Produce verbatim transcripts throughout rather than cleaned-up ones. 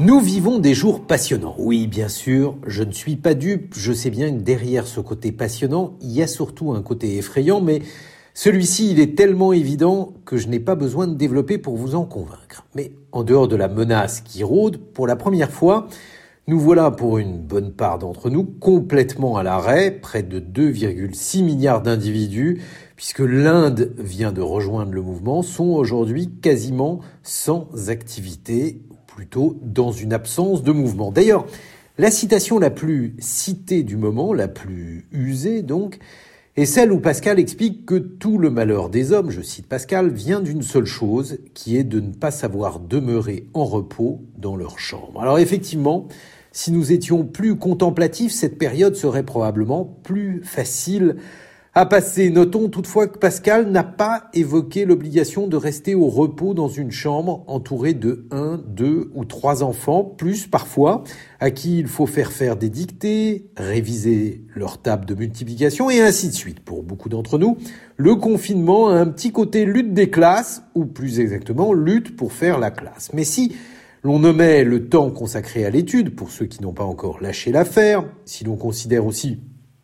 Nous vivons des jours passionnants. Oui, bien sûr, je ne suis pas dupe. Je sais bien que derrière ce côté passionnant, il y a surtout un côté effrayant, mais celui-ci, il est tellement évident que je n'ai pas besoin de développer pour vous en convaincre. Mais en dehors de la menace qui rôde, pour la première fois, nous voilà pour une bonne part d'entre nous complètement à l'arrêt, près de deux virgule six milliards d'individus, puisque l'Inde vient de rejoindre le mouvement, sont aujourd'hui quasiment sans activité, ou plutôt dans une absence de mouvement. D'ailleurs, la citation la plus citée du moment, la plus usée donc, est celle où Pascal explique que tout le malheur des hommes, je cite Pascal, vient d'une seule chose, qui est de ne pas savoir demeurer en repos dans leur chambre. Alors effectivement, si nous étions plus contemplatifs, cette période serait probablement plus facile à passer. Notons toutefois que Pascal n'a pas évoqué l'obligation de rester au repos dans une chambre entourée de un, deux ou trois enfants, plus parfois, à qui il faut faire faire des dictées, réviser leur table de multiplication et ainsi de suite. Pour beaucoup d'entre nous, le confinement a un petit côté lutte des classes, ou plus exactement, lutte pour faire la classe. Mais si l'on nommait le temps consacré à l'étude, pour ceux qui n'ont pas encore lâché l'affaire, si l'on considère aussi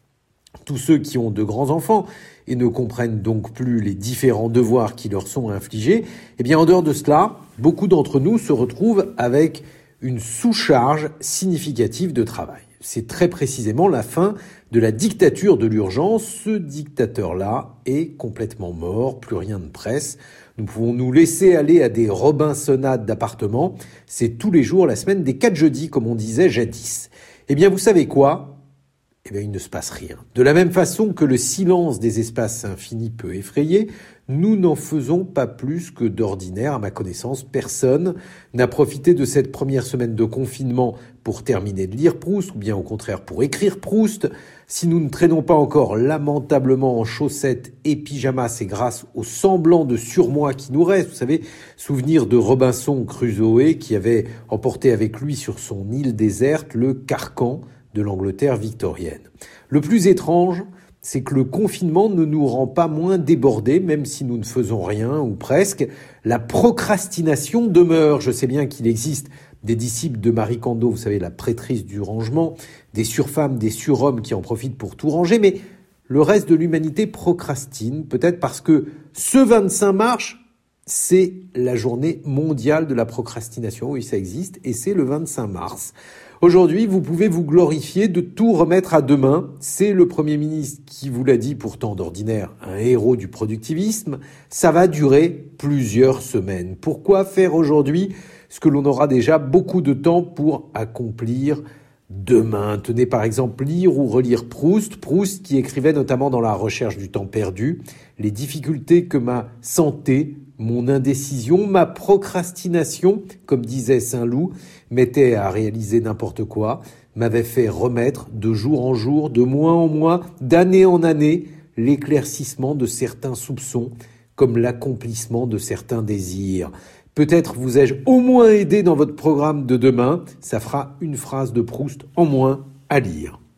tous ceux qui ont de grands enfants et ne comprennent donc plus les différents devoirs qui leur sont infligés, eh bien en dehors de cela, beaucoup d'entre nous se retrouvent avec une sous-charge significative de travail. C'est très précisément la fin de la dictature de l'urgence. Ce dictateur-là est complètement mort, plus rien ne presse. Nous pouvons nous laisser aller à des Robinsonades d'appartements. C'est tous les jours la semaine des quatre jeudis, comme on disait jadis. Eh bien, vous savez quoi ? Eh bien, il ne se passe rien. De la même façon que le silence des espaces infinis peut effrayer, nous n'en faisons pas plus que d'ordinaire. À ma connaissance, personne n'a profité de cette première semaine de confinement pour terminer de lire Proust, ou bien au contraire pour écrire Proust. Si nous ne traînons pas encore lamentablement en chaussettes et pyjamas, c'est grâce au semblant de surmoi qui nous reste. Vous savez, souvenir de Robinson Crusoe qui avait emporté avec lui sur son île déserte le carcan de l'Angleterre victorienne. Le plus étrange, c'est que le confinement ne nous rend pas moins débordés, même si nous ne faisons rien, ou presque. La procrastination demeure. Je sais bien qu'il existe des disciples de Marie Kondo, vous savez, la prêtrise du rangement, des surfemmes, des surhommes qui en profitent pour tout ranger, mais le reste de l'humanité procrastine, peut-être parce que ce vingt-cinq mars, c'est la journée mondiale de la procrastination. Oui, ça existe, et c'est le vingt-cinq mars. Aujourd'hui, vous pouvez vous glorifier de tout remettre à demain. C'est le Premier ministre qui vous l'a dit, pourtant d'ordinaire, un héros du productivisme. Ça va durer plusieurs semaines. Pourquoi faire aujourd'hui ce que l'on aura déjà beaucoup de temps pour accomplir demain? Tenez par exemple lire ou relire Proust. Proust qui écrivait notamment dans La recherche du temps perdu les difficultés que ma santé, mon indécision, ma procrastination, comme disait Saint-Loup, mettait à réaliser n'importe quoi, m'avait fait remettre de jour en jour, de mois en mois, d'année en année, l'éclaircissement de certains soupçons, comme l'accomplissement de certains désirs. Peut-être vous ai-je au moins aidé dans votre programme de demain. Ça fera une phrase de Proust en moins à lire.